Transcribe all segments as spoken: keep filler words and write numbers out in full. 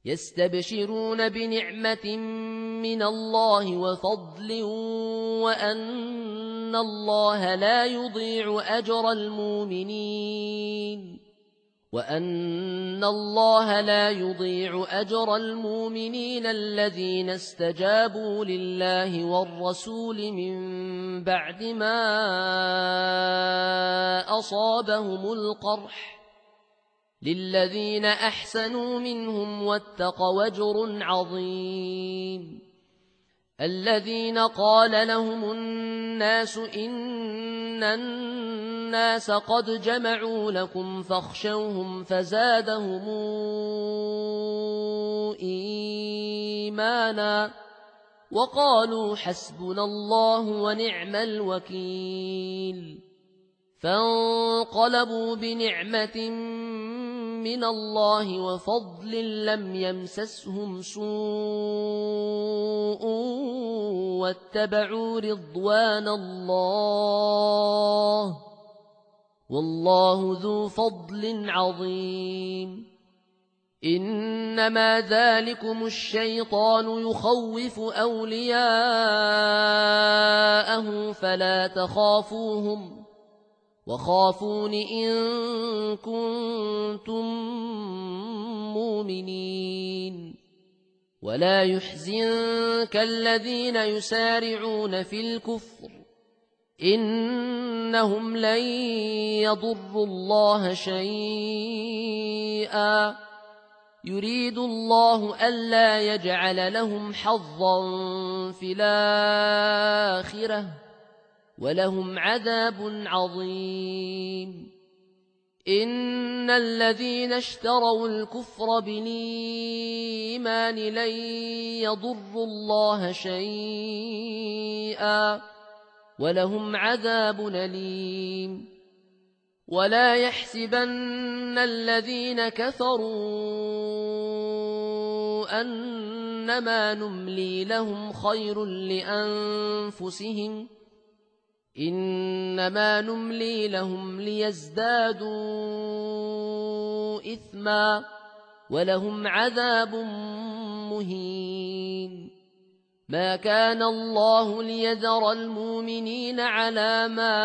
يستبشرون بنعمة من الله وفضل وأن الله لا يضيع أجر المؤمنين وأن الله لا يضيع أجر المؤمنين الذين استجابوا لله والرسول من بعد ما أصابهم القرح للذين أحسنوا منهم واتقوا أجر عظيم الذين قال لهم الناس إن الناس قد جمعوا لكم فاخشوهم فزادهم إيمانا وقالوا حسبنا الله ونعم الوكيل فانقلبوا بنعمة من الله وفضل لم يمسسهم سوء واتبعوا رضوان الله والله ذو فضل عظيم إنما ذلكم الشيطان يخوف أولياءه فلا تخافوهم وخافون إن كنتم مؤمنين ولا يحزنك الذين يسارعون في الكفر إنهم لن يضروا الله شيئا يريد الله ألا يجعل لهم حظا في الآخرة ولهم عذاب عظيم إن الذين اشتروا الكفر بالإيمان لن يضروا الله شيئا ولهم عذاب أليم ولا يحسبن الذين كفروا أنما نملي لهم خير لأنفسهم إنما نملي لهم ليزدادوا إثما ولهم عذاب مهين ما كان الله ليذر المؤمنين على ما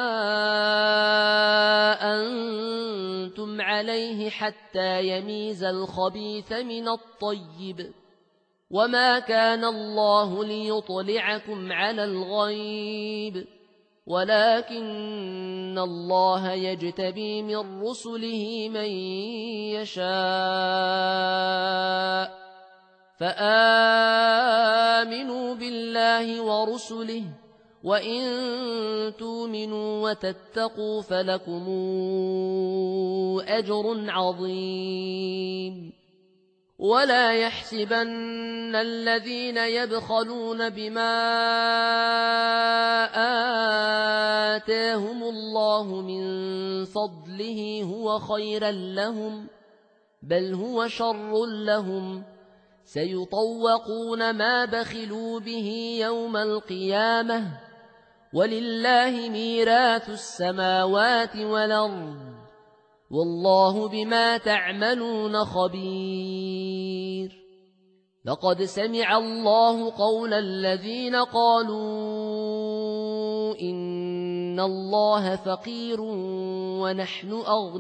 أنتم عليه حتى يميز الخبيث من الطيب وما كان الله ليطلعكم على الغيب ولكن الله يجتبي من رسله من يشاء فآمنوا بالله ورسله وإن تؤمنوا وتتقوا فلكم أجر عظيم ولا يحسبن الذين يبخلون بما آتاهم الله من فضله هو خيرا لهم بل هو شر لهم سيطوقون ما بخلوا به يوم القيامة ولله ميراث السماوات والأرض والله بما تعملون خبير لقد سمع الله قول الذين قالوا إن الله فقير ونحن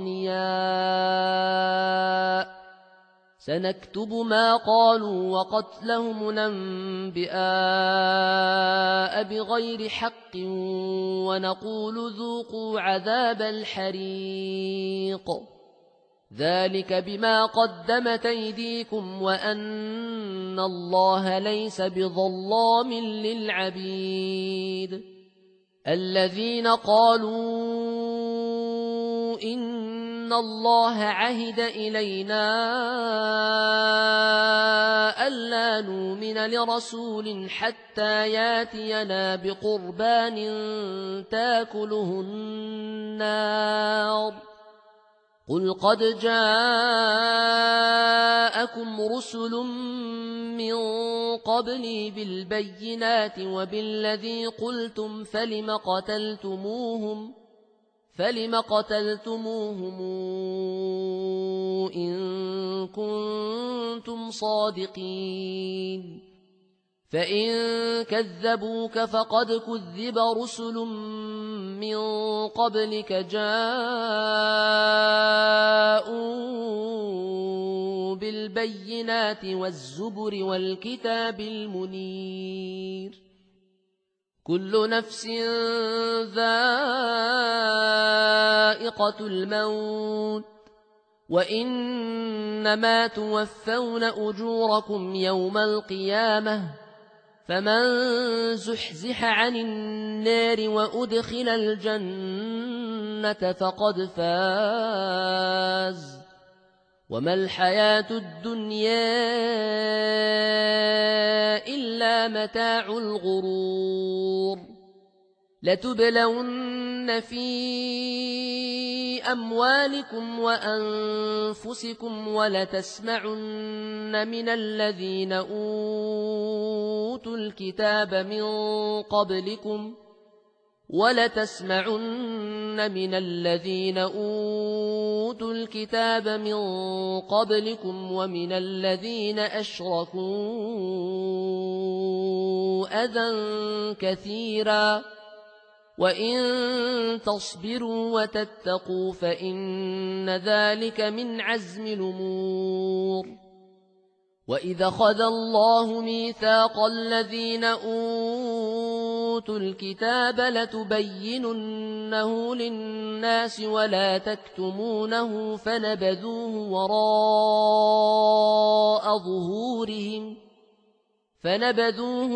أغنياء سنكتب ما قالوا وقتلهم الأنبياء بغير حق ونقول ذوقوا عذاب الحريق ذلك بما قدمت أيديكم وأن الله ليس بظلام للعبيد الذين قالوا إن الله عهد إلينا ألا نؤمن لرسول حتى ياتينا بقربان تاكله النار قل قد جاءكم رسل من قبلي بالبينات وبالذي قلتم فلم قتلتموهم فلم قتلتموهم إن كنتم صادقين فإن كذبوك فقد كذب رسل من قبلك جاءوا بالبينات والزبر والكتاب المنير كل نفس ذائقة الموت وإنما توفون أجوركم يوم القيامة فمن زحزح عن النار وأدخل الجنة فقد فاز وما الحياة الدنيا إلا متاع الغرور لتبلون في أموالكم وأنفسكم ولتسمعن من الذين أوتوا الكتاب من قبلكم ولتسمعن من الذين أوتوا الكتاب من قبلكم ومن الذين أشركوا أذى كثيرا وإن تصبروا وتتقوا فإن ذلك من عزم الأمور وإذا خذ الله ميثاق الذين أوتوا الكتاب لتبيننه للناس ولا تكتمونه فنبذوه وراء ظهورهم فنبذوه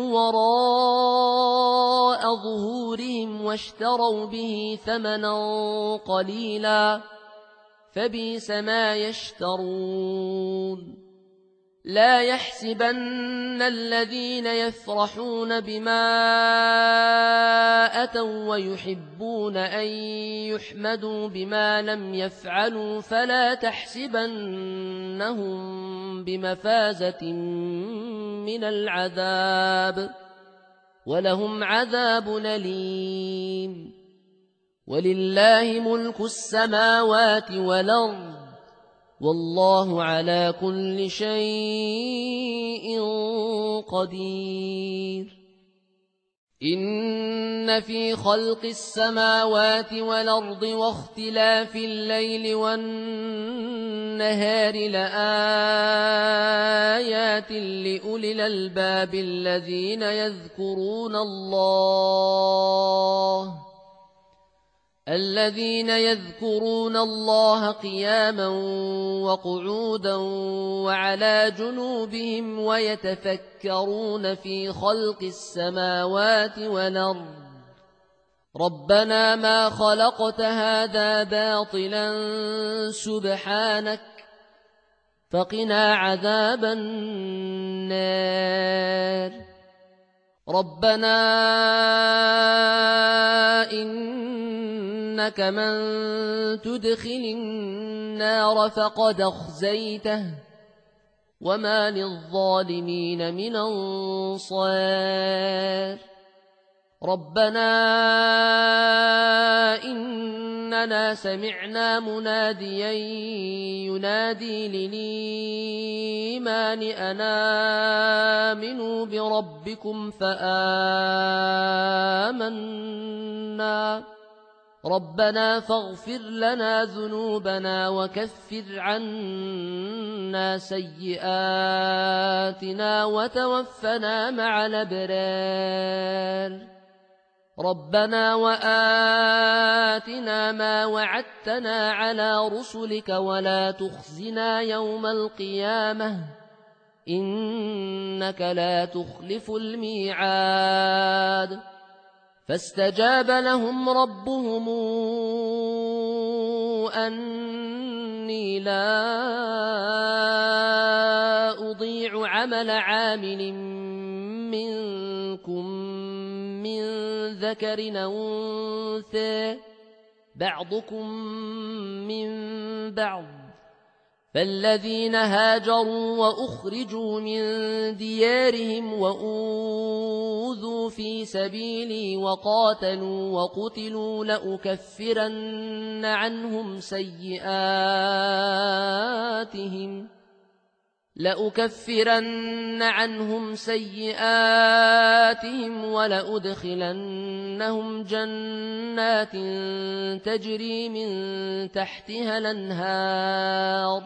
وراء ظهورهم واشتروا به ثمنا قليلا فبئس ما يشترون لا يحسبن الذين يفرحون بما أتوا ويحبون أن يحمدوا بما لم يفعلوا فلا تحسبنهم بمفازة من العذاب ولهم عذاب أليم ولله ملك السماوات والأرض والله على كل شيء قدير إن في خلق السماوات والأرض واختلاف الليل والنهار لآيات لأولي الألباب الذين يذكرون الله الذين يذكرون الله قياما وقعودا وعلى جنوبهم ويتفكرون في خلق السماوات والأرض ربنا ما خلقت هذا باطلا سبحانك فقنا عذاب النار ربنا إنك من تدخل النار فقد أخزيته وما للظالمين من أنصار ربنا إننا سمعنا مناديا ينادي للإيمان أن آمنوا بربكم فآمنا ربنا فاغفر لنا ذنوبنا وكفر عنا سيئاتنا وتوفنا مع الأبرار ربنا وآتنا ما وعدتنا على رسلك ولا تخزنا يوم القيامة إنك لا تخلف الميعاد فاستجاب لهم ربهم أني لا أضيع عمل عامل منكم من ذكر أو أنثى بعضكم من بعض فالذين هاجروا وأخرجوا من ديارهم وأوذوا في سبيلي وقاتلوا وقتلوا لأكفرن عنهم سيئاتهم لأكفرن عنهم سيئاتهم ولأدخلنهم جنات تجري من تحتها الأنهار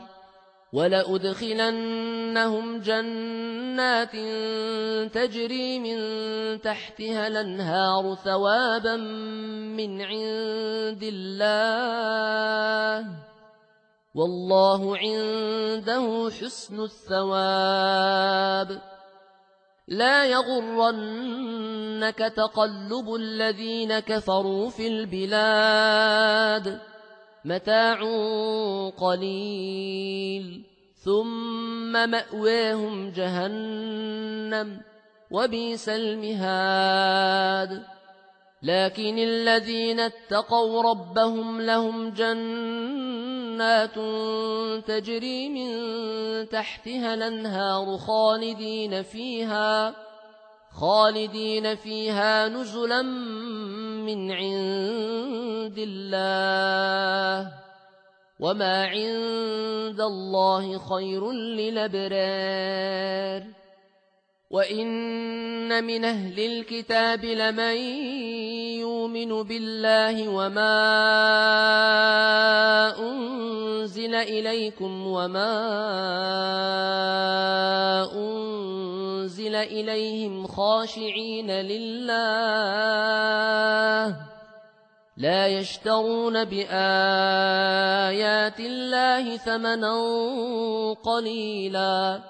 ولأدخلنهم جنات تجري من تحتها الأنهار ثوابا من عند الله والله عنده حسن الثواب لا يغرنك تقلب الذين كفروا في البلاد متاع قليل ثم مأواهم جهنم وبئس المهاد لكن الذين اتقوا ربهم لهم جنات تجري من تحتها الأنهار خالدين فيها خالدين فيها نزلا من عند الله وما عند الله خير للأبرار وإن من أهل الكتاب لمن يؤمن بالله وما أنزل إليكم وما أنزل إليهم خاشعين لله لا يشترون بآيات الله ثمنا قليلا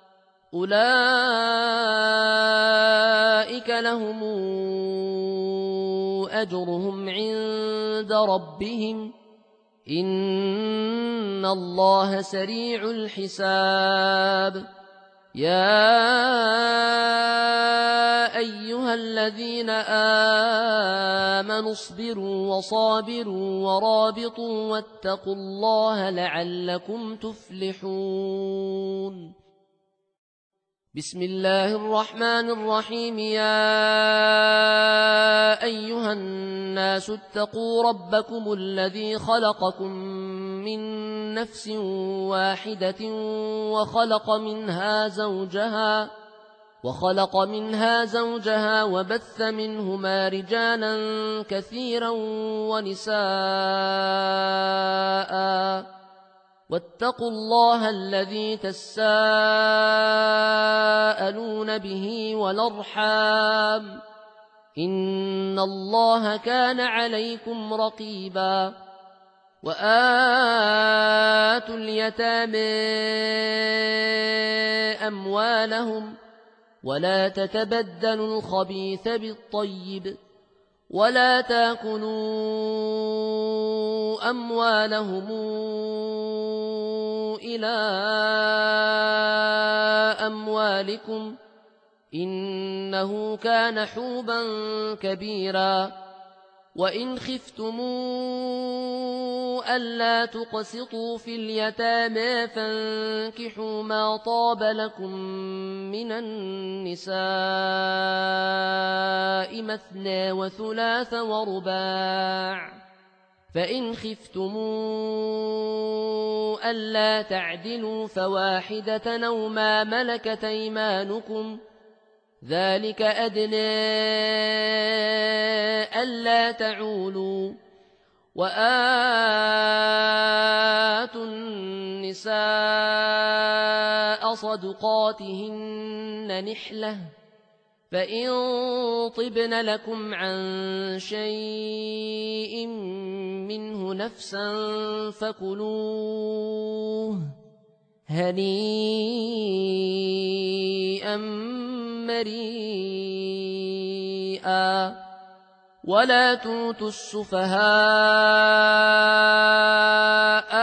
أولئك لهم أجرهم عند ربهم إن الله سريع الحساب يا أيها الذين آمنوا اصبروا وصابروا ورابطوا واتقوا الله لعلكم تفلحون بسم الله الرحمن الرحيم يا أيها الناس اتقوا ربكم الذي خلقكم من نفس واحدة وخلق منها زوجها وخلق منها زوجها وبث منهما رجالا كثيرا ونساء واتقوا الله الذي تساءلون به والأرحام إن الله كان عليكم رقيبا وآتوا اليتامى أموالهم ولا تتبدلوا الخبيث بالطيب ولا تاكلوا أموالهم إلى أموالكم إنه كان حوبا كبيرا وإن خفتموا ألا تقسطوا في اليتامى فانكحوا ما طاب لكم من النساء مثنى وثلاث ورباع فإن خفتموا ألا تعدلوا فواحدة أو ما ملكت أيمانكم ذلك أدنى ألا تعولوا وآتوا النساء صدقاتهن نحلة فإن طبن لكم عن شيء منه نفسا فكلوه هنيئا مريئا ولا توتوا السفهاء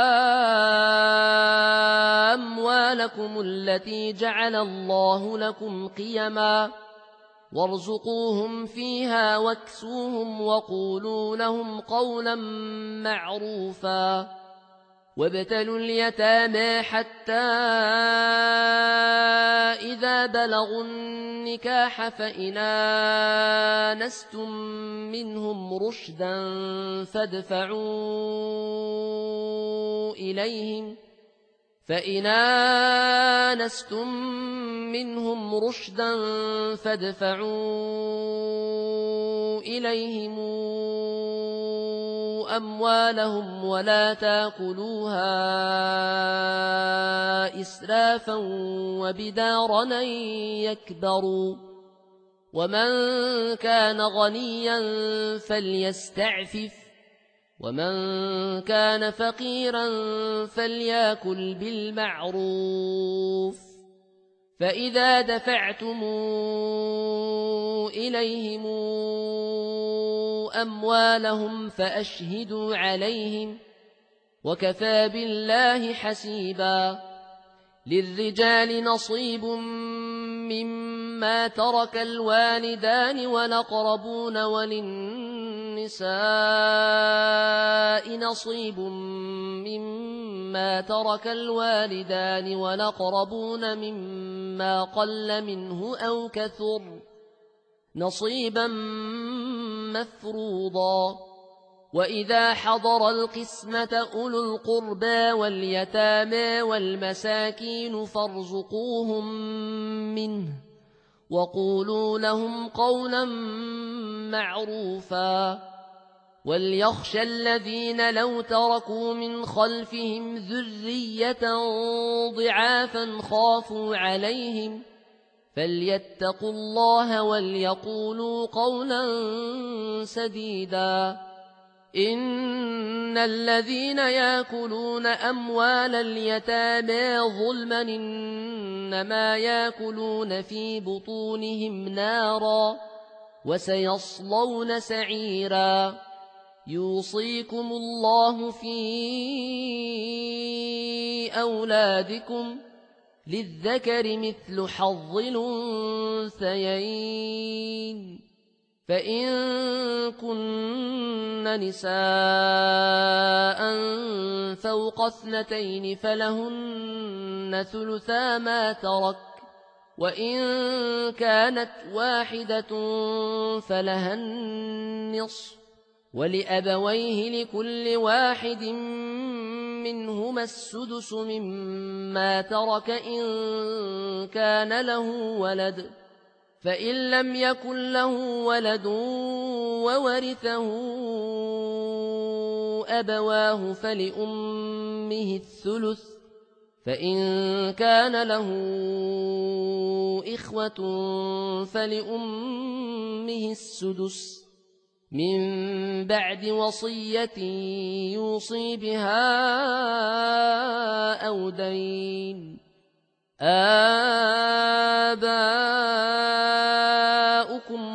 أموالكم التي جعل الله لكم قيما وارزقوهم فيها واكسوهم وقولوا لهم قولا معروفا وابتلوا اليتامى حتى إذا بلغوا النكاح فإن آنستم منهم رشدا فادفعوا إليهم فإن آنستم منهم رشدا فادفعوا إليهم أموالهم ولا تأكلوها إسرافا وبدارا أن يكبروا ومن كان غنيا فليستعفف ومن كان فقيرا فليأكل بالمعروف فإذا دفعتم إليهم أموالهم فأشهدوا عليهم وكفى بالله حسيبا للرجال نصيب مما ترك الوالدان والأقربون وللنساء نصيب مما ترك الوالدان والأقربون مما قل منه أو كثر نصيبا مفروضا وإذا حضر القسمة أولو القربى واليتامى والمساكين فارزقوهم منه وقولوا لهم قولا معروفا وليخشى الذين لو تركوا من خلفهم ذرية ضعافا خافوا عليهم فليتقوا الله وليقولوا قولا سديدا إن الذين يأكلون أموال اليتامى ظلما إنما يأكلون في بطونهم نارا وسيصلون سعيرا يوصيكم الله في أولادكم للذكر مثل حظ الأنثيين فإن كن نساء فوق اثنتين فلهن ثلثا ما ترك وإن كانت واحدة فلها النصف ولأبويه لكل واحد منهما السدس مما ترك إن كان له ولد فإن لم يكن له ولد وورثه أبواه فلأمه الثلث فإن كان له إخوة فلأمه السدس من بعد وصية يوصي بها أو دين آباؤكم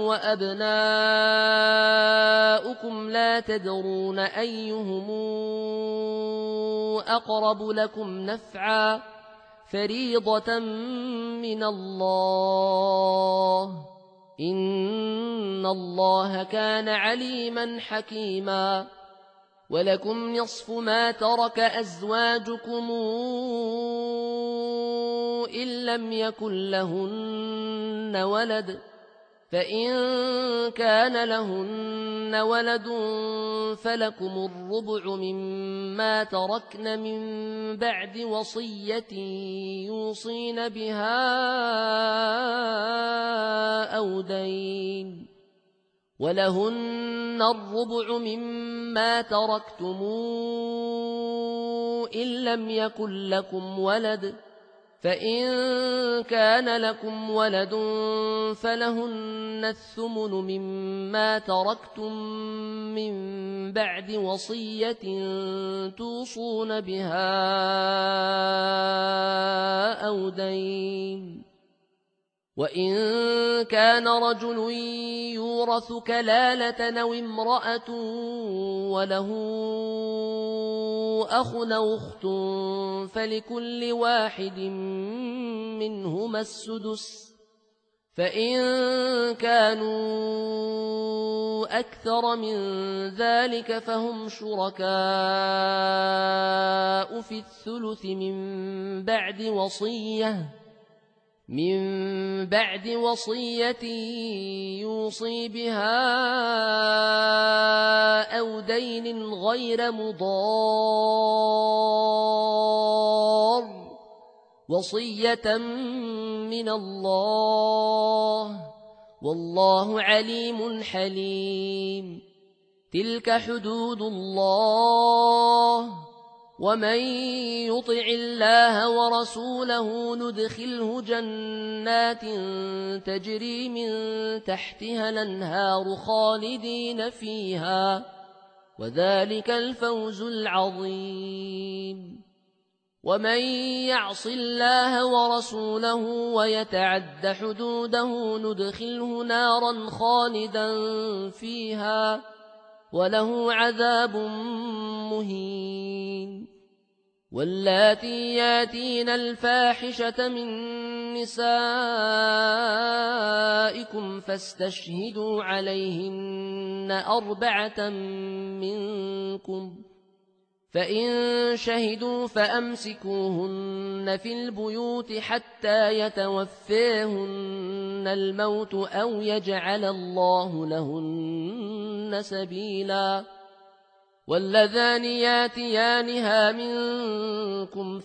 وأبناؤكم لا تدرون أيهم أقرب لكم نفعا فريضة من الله إن الله كان عليما حكيما ولكم نصف ما ترك أزواجكم إن لم يكن لهن ولد فإن كان لهن ولد فلكم الربع مما تركن من بعد وصية يوصين بها أو دين ولهن الربع مما تركتم إن لم يكن لكم ولد فإن كان لكم ولد فلهن الثمن مما تركتم من بعد وصية توصون بها أو دين وإن كان رجل يورث كلالة أو امرأة وله أخ أو أخت فلكل واحد منهما السدس فإن كانوا أكثر من ذلك فهم شركاء في الثلث من بعد وصية من بعد وصية يوصي بها أو دين غير مضار وصية من الله والله عليم حليم. تلك حدود الله ومن يطع الله ورسوله ندخله جنات تجري من تحتها الأنهار خالدين فيها وذلك الفوز العظيم. ومن يعص الله ورسوله ويتعد حدوده ندخله نارا خالدا فيها وله عذاب مهين. واللاتي ياتين الفاحشة من نسائكم فاستشهدوا عليهن أربعة منكم فإن شهدوا فأمسكوهن في البيوت حتى يتوفاهن الموت أو يجعل الله لهن سبيلا. واللذان ياتيانها منكم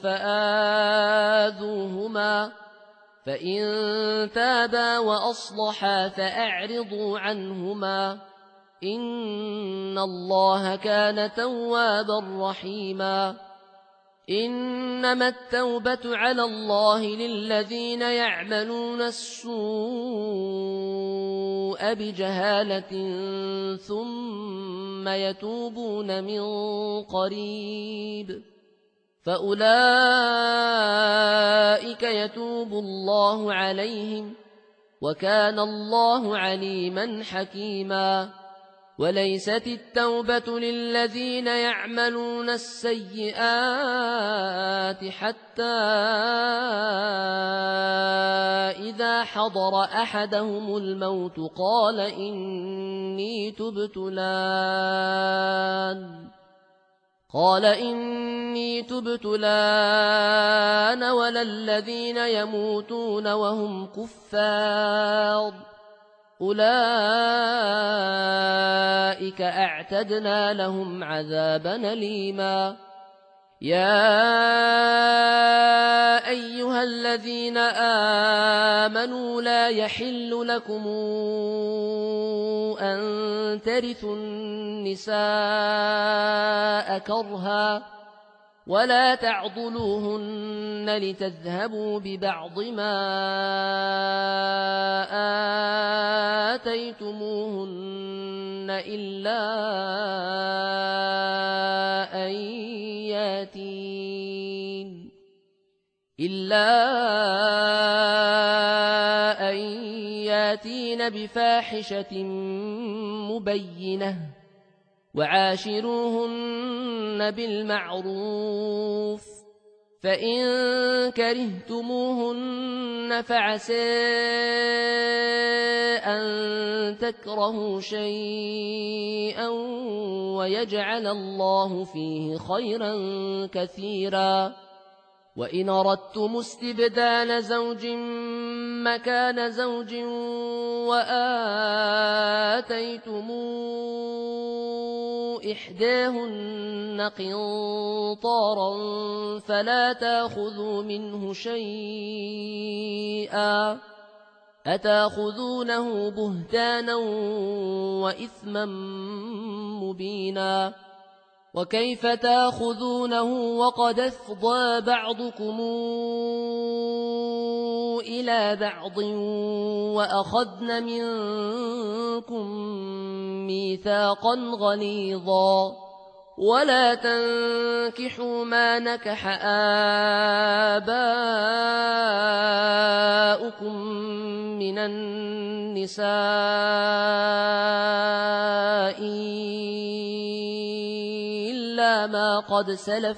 فآذوهما فإن تابا وأصلحا فأعرضوا عنهما إن الله كان توابا رحيما. إنما التوبة على الله للذين يعملون السوء بجهالة ثم يتوبون من قريب فأولئك يتوب الله عليهم وكان الله عليما حكيما. وليست التوبة للذين يعملون السيئات حتى إذا حضر أحدهم الموت قال إني تبت الآن قال إني تبت الآن ولا الذين يموتون وهم كفار أولئك أعتدنا لهم عذابا أليما. يا أيها الذين آمنوا لا يحل لكم أن ترثوا النساء كرها ولا تعضلوهن لتذهبوا ببعض ما آتيتموهن إلا أن ياتين إلا أن ياتين بفاحشة مبينة وعاشروهن بالمعروف فإن كرهتموهن فعسى أن تكرهوا شيئا ويجعل الله فيه خيرا كثيرا. وإن أردتم استبدال زوج مكان زوج وآتيتم إحداهن قنطارا فلا تأخذوا منه شيئا أتأخذونه بهتانا وإثما مبينا. وكيف تأخذونه وقد أفضى بعضكم إلى بعض وأخذن منكم ميثاقا غليظا. ولا تنكحوا ما نكح آباؤكم من النساء إلا ما قد سلف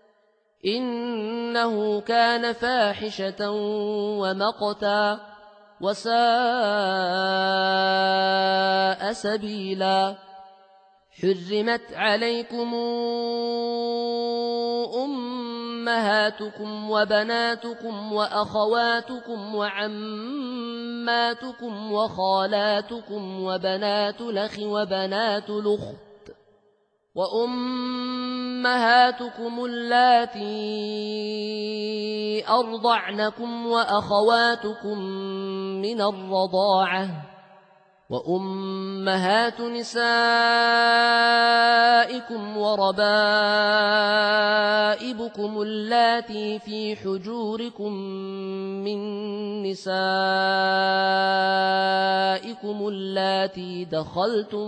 إنه كان فاحشة ومقتا وساء سبيلا. حرمت عليكم أمهاتكم وبناتكم وأخواتكم وعماتكم وخالاتكم وبنات الأخ وبنات الأخت وأمهاتكم اللاتي أرضعنكم وأخواتكم من الرضاعة وأمهات نسائكم وربائبكم اللاتي في حجوركم من نسائكم اللاتي دخلتم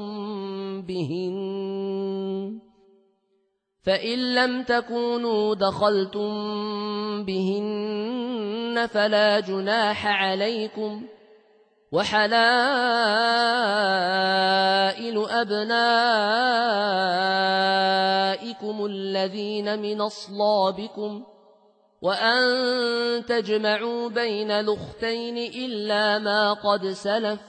بهن، فإن لم تكونوا دخلتم بهن فلا جناح عليكم، وحلائل أبنائكم الذين من أصلابكم، وأن تجمعوا بين الأختين إلا ما قد سلف،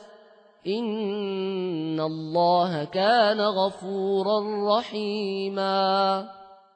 إن الله كان غفورا رحيما.